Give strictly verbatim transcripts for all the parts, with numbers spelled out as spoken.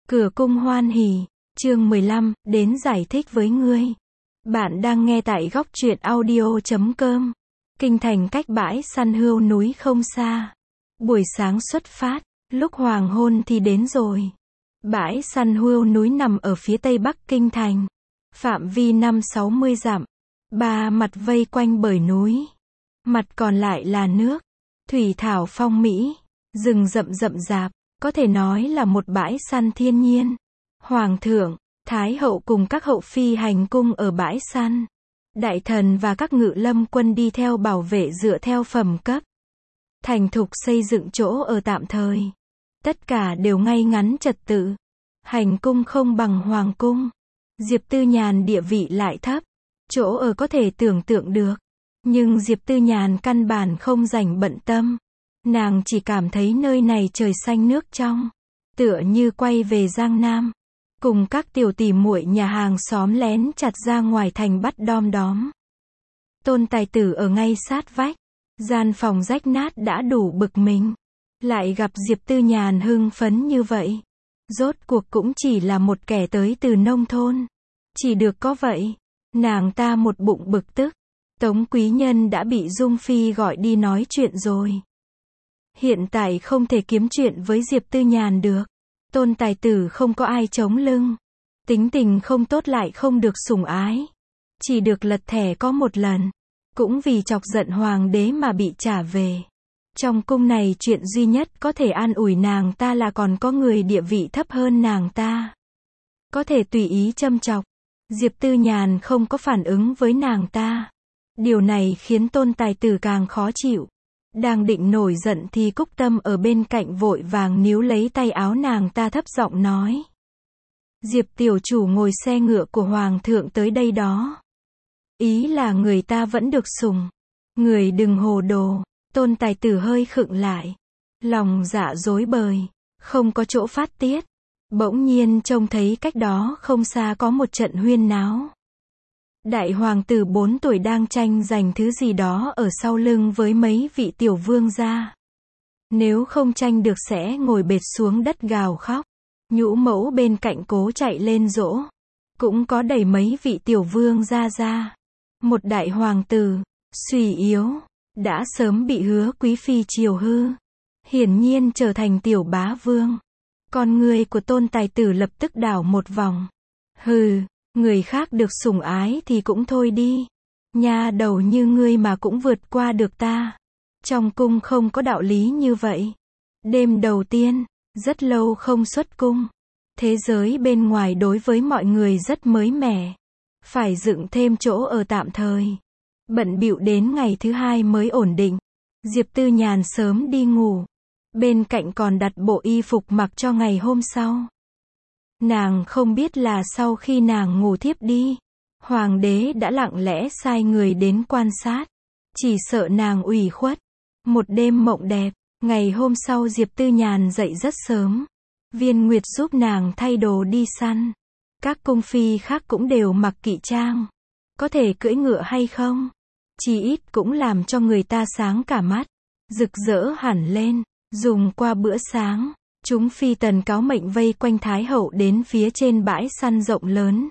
Cửa cung hoan hỉ, chương mười lăm, đến giải thích với ngươi. Bạn đang nghe tại góc truyện audio chấm com. Kinh thành cách bãi săn hươu núi không xa. Buổi sáng xuất phát, lúc hoàng hôn thì đến rồi. Bãi săn hươu núi nằm ở phía tây bắc kinh thành. Phạm vi năm sáu mươi dặm. Ba mặt vây quanh bởi núi. Mặt còn lại là nước. Thủy thảo phong mỹ. Rừng rậm rậm rạp. Có thể nói là một bãi săn thiên nhiên. Hoàng thượng, Thái hậu cùng các hậu phi hành cung ở bãi săn. Đại thần và các ngự lâm quân đi theo bảo vệ dựa theo phẩm cấp. Thành thục xây dựng chỗ ở tạm thời. Tất cả đều ngay ngắn trật tự. Hành cung không bằng hoàng cung. Diệp Tư Nhàn địa vị lại thấp. Chỗ ở có thể tưởng tượng được. Nhưng Diệp Tư Nhàn căn bản không rảnh bận tâm. Nàng chỉ cảm thấy nơi này trời xanh nước trong. Tựa như quay về Giang Nam. Cùng các tiểu tỷ muội nhà hàng xóm lén chặt ra ngoài thành bắt đom đóm. Tôn tài tử ở ngay sát vách. Gian phòng rách nát đã đủ bực mình. Lại gặp Diệp Tư Nhàn hưng phấn như vậy. Rốt cuộc cũng chỉ là một kẻ tới từ nông thôn. Chỉ được có vậy. Nàng ta một bụng bực tức. Tống quý nhân đã bị Dung Phi gọi đi nói chuyện rồi. Hiện tại không thể kiếm chuyện với Diệp Tư Nhàn được. Tôn tài tử không có ai chống lưng. Tính tình không tốt lại không được sủng ái. Chỉ được lật thẻ có một lần. Cũng vì chọc giận hoàng đế mà bị trả về. Trong cung này chuyện duy nhất có thể an ủi nàng ta là còn có người địa vị thấp hơn nàng ta. Có thể tùy ý châm chọc. Diệp Tư Nhàn không có phản ứng với nàng ta. Điều này khiến tôn tài tử càng khó chịu. Đang định nổi giận thì Cúc Tâm ở bên cạnh vội vàng níu lấy tay áo nàng ta thấp giọng nói. Diệp tiểu chủ ngồi xe ngựa của hoàng thượng tới đây đó. Ý là người ta vẫn được sủng. Người đừng hồ đồ. Tôn tài tử hơi khựng lại. Lòng dạ rối bời. Không có chỗ phát tiết. Bỗng nhiên trông thấy cách đó không xa có một trận huyên náo. Đại hoàng tử bốn tuổi đang tranh giành thứ gì đó ở sau lưng với mấy vị tiểu vương gia. Nếu không tranh được sẽ ngồi bệt xuống đất gào khóc. Nhũ mẫu bên cạnh cố chạy lên dỗ. Cũng có đẩy mấy vị tiểu vương gia ra. Một đại hoàng tử, suy yếu, đã sớm bị Hứa quý phi chiều hư. Hiển nhiên trở thành tiểu bá vương. Con người của tôn tài tử lập tức đảo một vòng. Hừ. Người khác được sủng ái thì cũng thôi đi. Nha đầu như ngươi mà cũng vượt qua được ta. Trong cung không có đạo lý như vậy. Đêm đầu tiên, rất lâu không xuất cung. Thế giới bên ngoài đối với mọi người rất mới mẻ. Phải dựng thêm chỗ ở tạm thời. Bận bịu đến ngày thứ hai mới ổn định. Diệp Tư Nhàn sớm đi ngủ. Bên cạnh còn đặt bộ y phục mặc cho ngày hôm sau. Nàng không biết là sau khi nàng ngủ thiếp đi, hoàng đế đã lặng lẽ sai người đến quan sát. Chỉ sợ nàng ủy khuất. Một đêm mộng đẹp, ngày hôm sau Diệp Tư Nhàn dậy rất sớm. Viên Nguyệt giúp nàng thay đồ đi săn. Các cung phi khác cũng đều mặc kỵ trang. Có thể cưỡi ngựa hay không? Chỉ ít cũng làm cho người ta sáng cả mắt. Rực rỡ hẳn lên, dùng qua bữa sáng. Chúng phi tần cáo mệnh vây quanh Thái hậu đến phía trên bãi săn rộng lớn.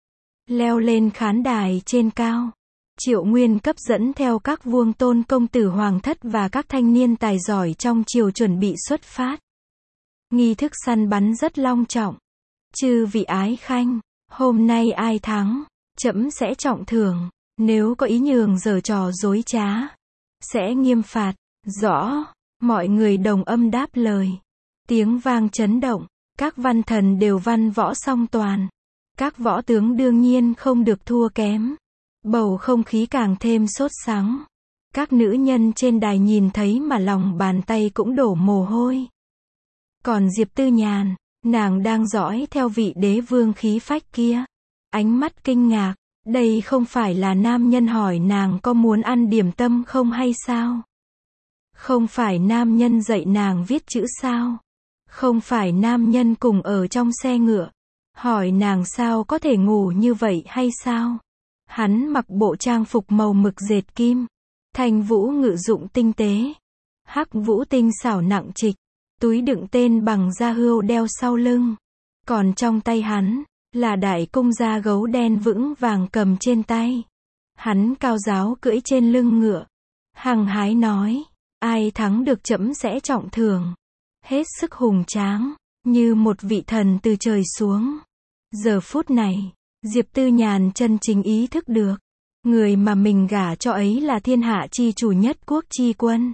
Leo lên khán đài trên cao. Triệu Nguyên cấp dẫn theo các vuông tôn công tử hoàng thất và các thanh niên tài giỏi trong triều chuẩn bị xuất phát. Nghi thức săn bắn rất long trọng. Chư vị ái khanh, hôm nay ai thắng, trẫm sẽ trọng thưởng. Nếu có ý nhường giở trò dối trá, sẽ nghiêm phạt. Rõ, mọi người đồng âm đáp lời. Tiếng vang chấn động, các văn thần đều văn võ song toàn. Các võ tướng đương nhiên không được thua kém. Bầu không khí càng thêm sốt sắng. Các nữ nhân trên đài nhìn thấy mà lòng bàn tay cũng đổ mồ hôi. Còn Diệp Tư Nhàn, nàng đang dõi theo vị đế vương khí phách kia. Ánh mắt kinh ngạc, đây không phải là nam nhân hỏi nàng có muốn ăn điểm tâm không hay sao? Không phải nam nhân dạy nàng viết chữ sao? Không phải nam nhân cùng ở trong xe ngựa. Hỏi nàng sao có thể ngủ như vậy hay sao? Hắn mặc bộ trang phục màu mực dệt kim. Thanh vũ ngự dụng tinh tế. Hắc vũ tinh xảo nặng trịch. Túi đựng tên bằng da hươu đeo sau lưng. Còn trong tay hắn, là đại cung da gấu đen vững vàng cầm trên tay. Hắn cao giáo cưỡi trên lưng ngựa. Hăng hái nói, ai thắng được trẫm sẽ trọng thưởng. Hết sức hùng tráng, như một vị thần từ trời xuống. Giờ phút này, Diệp Tư Nhàn chân chính ý thức được. Người mà mình gả cho ấy là thiên hạ chi chủ nhất quốc chi quân.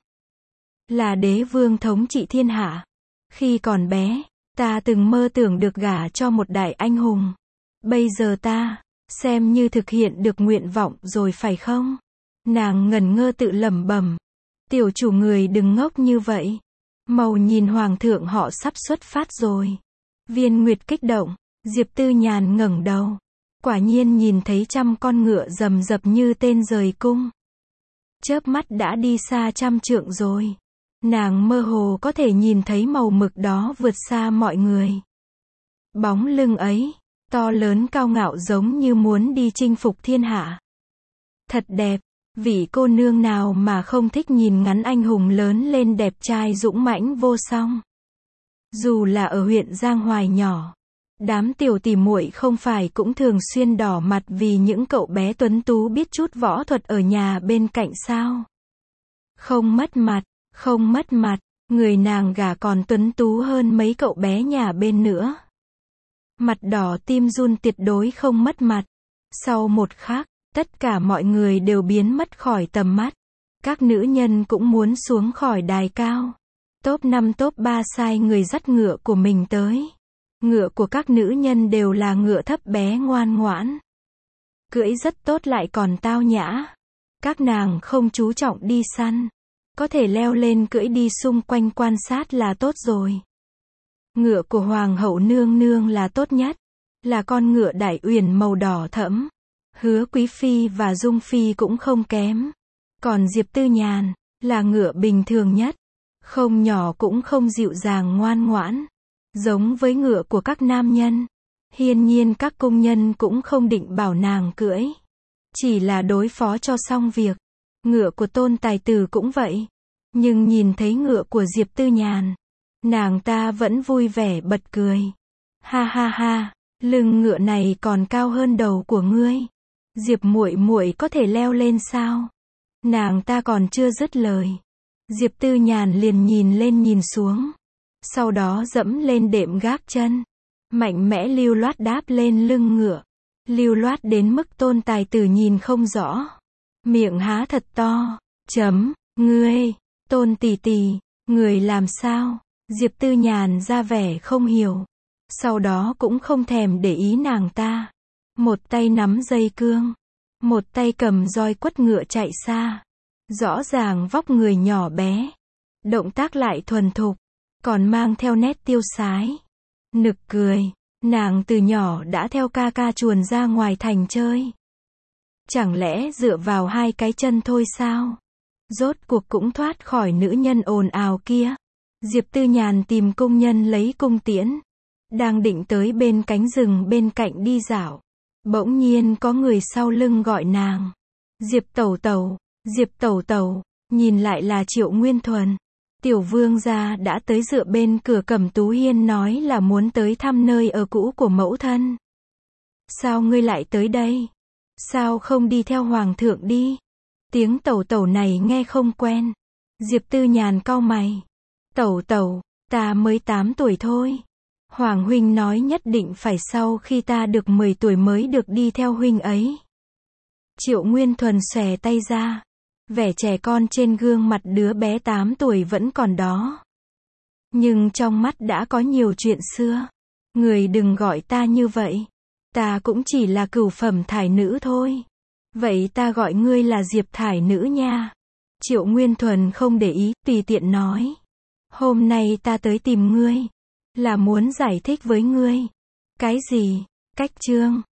Là đế vương thống trị thiên hạ. Khi còn bé, ta từng mơ tưởng được gả cho một đại anh hùng. Bây giờ ta, xem như thực hiện được nguyện vọng rồi phải không? Nàng ngẩn ngơ tự lẩm bẩm. Tiểu chủ người đừng ngốc như vậy. Màu nhìn hoàng thượng họ sắp xuất phát rồi. Viên Nguyệt kích động, Diệp Tư Nhàn ngẩng đầu. Quả nhiên nhìn thấy trăm con ngựa rầm rập như tên rời cung. Chớp mắt đã đi xa trăm trượng rồi. Nàng mơ hồ có thể nhìn thấy màu mực đó vượt xa mọi người. Bóng lưng ấy, to lớn cao ngạo giống như muốn đi chinh phục thiên hạ. Thật đẹp, vị cô nương nào mà không thích nhìn ngắn anh hùng lớn lên đẹp trai dũng mãnh vô song. Dù là ở huyện Giang Hoài nhỏ, đám tiểu tỷ muội không phải cũng thường xuyên đỏ mặt vì những cậu bé tuấn tú biết chút võ thuật ở nhà bên cạnh sao? Không mất mặt, không mất mặt, người nàng gả còn tuấn tú hơn mấy cậu bé nhà bên nữa. Mặt đỏ tim run tuyệt đối không mất mặt. Sau một khắc, tất cả mọi người đều biến mất khỏi tầm mắt. Các nữ nhân cũng muốn xuống khỏi đài cao. Top năm top ba sai người dắt ngựa của mình tới. Ngựa của các nữ nhân đều là ngựa thấp bé ngoan ngoãn. Cưỡi rất tốt lại còn tao nhã. Các nàng không chú trọng đi săn. Có thể leo lên cưỡi đi xung quanh quan sát là tốt rồi. Ngựa của Hoàng hậu nương nương là tốt nhất. Là con ngựa Đại Uyển màu đỏ thẫm. Hứa Quý Phi và Dung Phi cũng không kém. Còn Diệp Tư Nhàn, là ngựa bình thường nhất. Không nhỏ cũng không dịu dàng ngoan ngoãn. Giống với ngựa của các nam nhân. Hiển nhiên các công nhân cũng không định bảo nàng cưỡi. Chỉ là đối phó cho xong việc. Ngựa của Tôn Tài Tử cũng vậy. Nhưng nhìn thấy ngựa của Diệp Tư Nhàn, nàng ta vẫn vui vẻ bật cười. Ha ha ha, lưng ngựa này còn cao hơn đầu của ngươi. Diệp muội muội có thể leo lên sao? Nàng ta còn chưa dứt lời. Diệp Tư Nhàn liền nhìn lên nhìn xuống. Sau đó dẫm lên đệm gác chân. Mạnh mẽ lưu loát đáp lên lưng ngựa. Lưu loát đến mức Tôn Tài Tử nhìn không rõ. Miệng há thật to. Chấm, ngươi, Tôn tỷ tỷ, người làm sao? Diệp Tư Nhàn ra vẻ không hiểu. Sau đó cũng không thèm để ý nàng ta. Một tay nắm dây cương. Một tay cầm roi quất ngựa chạy xa. Rõ ràng vóc người nhỏ bé. Động tác lại thuần thục. Còn mang theo nét tiêu sái. Nực cười. Nàng từ nhỏ đã theo ca ca chuồn ra ngoài thành chơi. Chẳng lẽ dựa vào hai cái chân thôi sao? Rốt cuộc cũng thoát khỏi nữ nhân ồn ào kia. Diệp Tư Nhàn tìm công nhân lấy cung tiễn. Đang định tới bên cánh rừng bên cạnh đi dạo. Bỗng nhiên có người sau lưng gọi nàng. Diệp tẩu tẩu, Diệp tẩu tẩu, nhìn lại là Triệu Nguyên Thuần. Tiểu vương gia đã tới dựa bên cửa Cẩm Tú Hiên nói là muốn tới thăm nơi ở cũ của mẫu thân. Sao ngươi lại tới đây? Sao không đi theo hoàng thượng đi? Tiếng tẩu tẩu này nghe không quen. Diệp Tư Nhàn cau mày. Tẩu tẩu, ta mới tám tuổi thôi. Hoàng huynh nói nhất định phải sau khi ta được mười tuổi mới được đi theo huynh ấy. Triệu Nguyên Thuần xòe tay ra. Vẻ trẻ con trên gương mặt đứa bé tám tuổi vẫn còn đó. Nhưng trong mắt đã có nhiều chuyện xưa. Người đừng gọi ta như vậy. Ta cũng chỉ là cửu phẩm thải nữ thôi. Vậy ta gọi ngươi là Diệp thải nữ nha. Triệu Nguyên Thuần không để ý, tùy tiện nói. Hôm nay ta tới tìm ngươi. Là muốn giải thích với ngươi. Cái gì? Cách chương.